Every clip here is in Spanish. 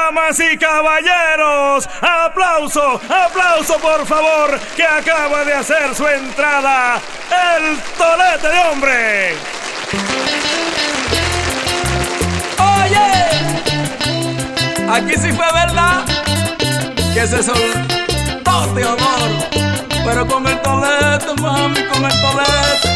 Damas y caballeros, aplauso, aplauso por favor, que acaba de hacer su entrada el Tolete de Hombre. Oye, aquí sí fue verdad que se soltó Teodoro, pero con el tolete, mami, con el tolete.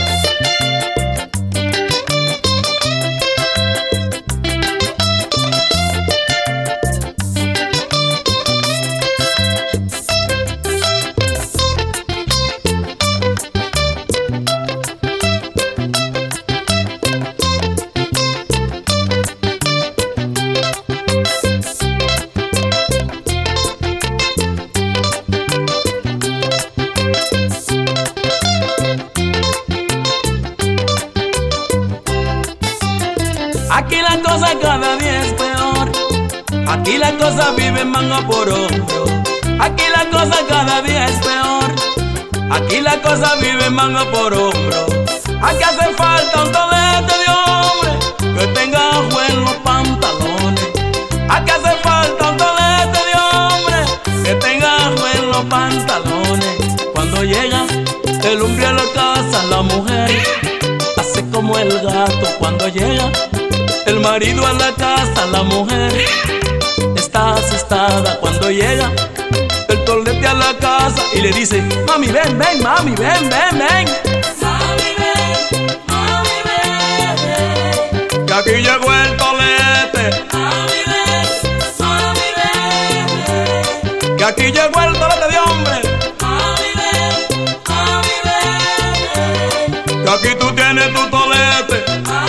Aquí la cosa cada día es peor. Aquí la cosa vive manga por hombro. Aquí la cosa cada día es peor. Aquí la cosa vive manga por hombro. Aquí hace falta un tolete de hombre que tenga ajo en los pantalones. Aquí hace falta un tolete de hombre que tenga ajo en los pantalones. Cuando llega el hombre a la casa, la mujer hace como el gato. Cuando llega el marido a la casa, la mujer está asustada. Cuando llega el tolete a la casa y le dice: mami, ven, ven, mami, ven, ven, ven. Mami, ven, mami, ven. Que aquí llegó el tolete. Mami, ven, mami, ven. Que aquí llegó el tolete de hombre. Mami, ven, mami, ven. Que aquí tú tienes tu tolete.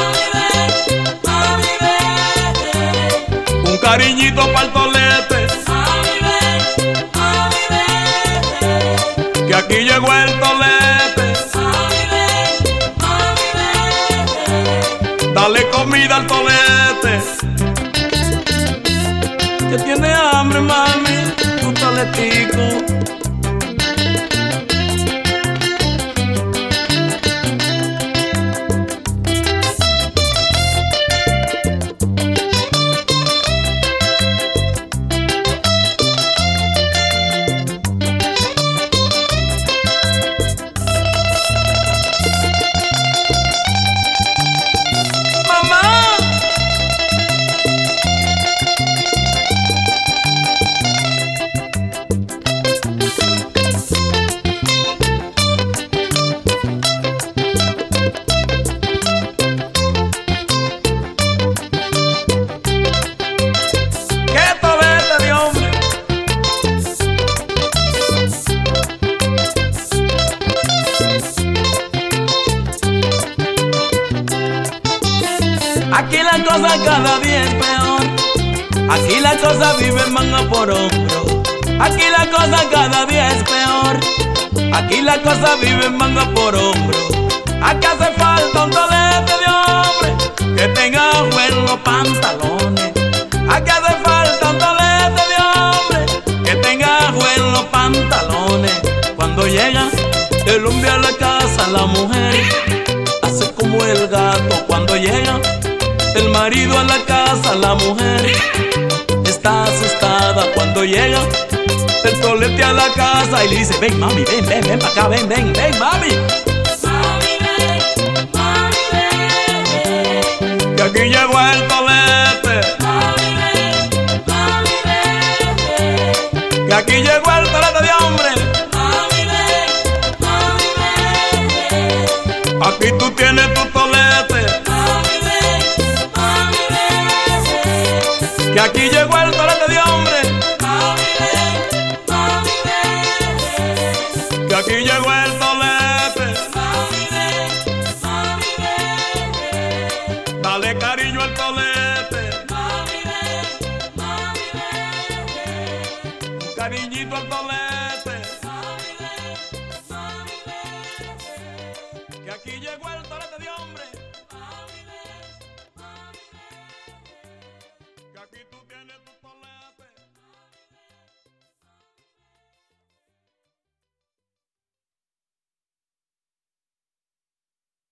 Un cariñito para el tolete. Mami, ven, mami, ven. Que aquí llegó el tolete. Mami, ven, mami, ven. Dale comida al tolete, que tiene hambre, mami, tu toletico. Aquí la cosa cada día es peor. Aquí la cosa vive manga por hombro. Aquí la cosa cada día es peor. Aquí la cosa vive manga por hombro. Aquí hace falta un tolete de hombre que tenga ajo en los pantalones. Aquí hace falta un tolete de hombre que tenga ajo en los pantalones. Cuando llega el hombre a la casa, la mujer hace como el gato. Cuando llega el marido a la casa, la mujer está asustada. Cuando llega el tolete a la casa y le dice: ven, mami, ven, ven, ven para acá, ven, ven, ven, mami. Mami, ven, mami, ven. Que aquí llegó el tolete. Mami, ven, mami, ven. Que aquí llegó el tolete de hombre. Mami, ven, mami, ven. Aquí tú tienes tu tolete. Que aquí llegó el tolete de hombre. Mami, ven, mami, ven. Que aquí llegó el tolete. Mami, ven, mami, ven. Dale cariño al tolete.